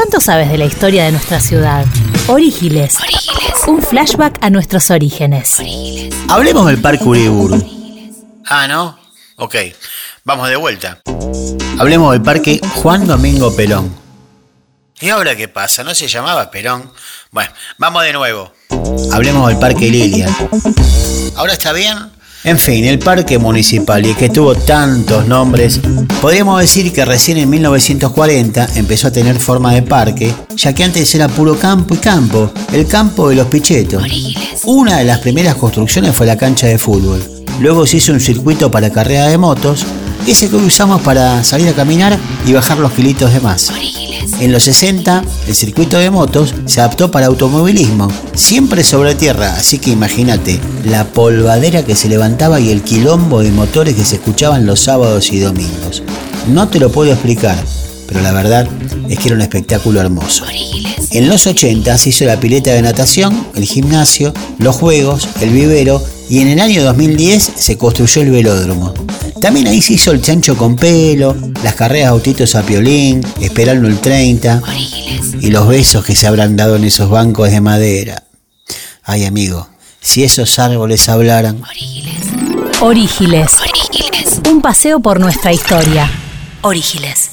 ¿Cuánto sabes de la historia de nuestra ciudad? Orígiles. Un flashback a nuestros orígenes. Hablemos del Parque Uriburu. ¿No? Ok, vamos de vuelta. Hablemos del Parque Juan Domingo Perón. ¿Y ahora qué pasa? ¿No se llamaba Perón? Bueno, vamos de nuevo. Hablemos del Parque Lilia. ¿Ahora está bien? En fin, el parque municipal, y que tuvo tantos nombres, podríamos decir que recién en 1940 empezó a tener forma de parque, ya que antes era puro campo y campo, el campo de los Pichetos. Una de las primeras construcciones fue la cancha de fútbol. Luego se hizo un circuito para carrera de motos, ese que hoy usamos para salir a caminar y bajar los kilitos de más. En los 60, el circuito de motos se adaptó para automovilismo, siempre sobre tierra, así que imagínate la polvadera que se levantaba y el quilombo de motores que se escuchaban los sábados y domingos. No te lo puedo explicar, pero la verdad es que era un espectáculo hermoso. En los 80 se hizo la pileta de natación, el gimnasio, los juegos, el vivero, y en el año 2010 se construyó el velódromo. También ahí se hizo el chancho con pelo, las carreras de autitos a piolín, esperando el 30 y los besos que se habrán dado en esos bancos de madera. Ay, amigo, si esos árboles hablaran. Orígiles. Un paseo por nuestra historia. Orígiles.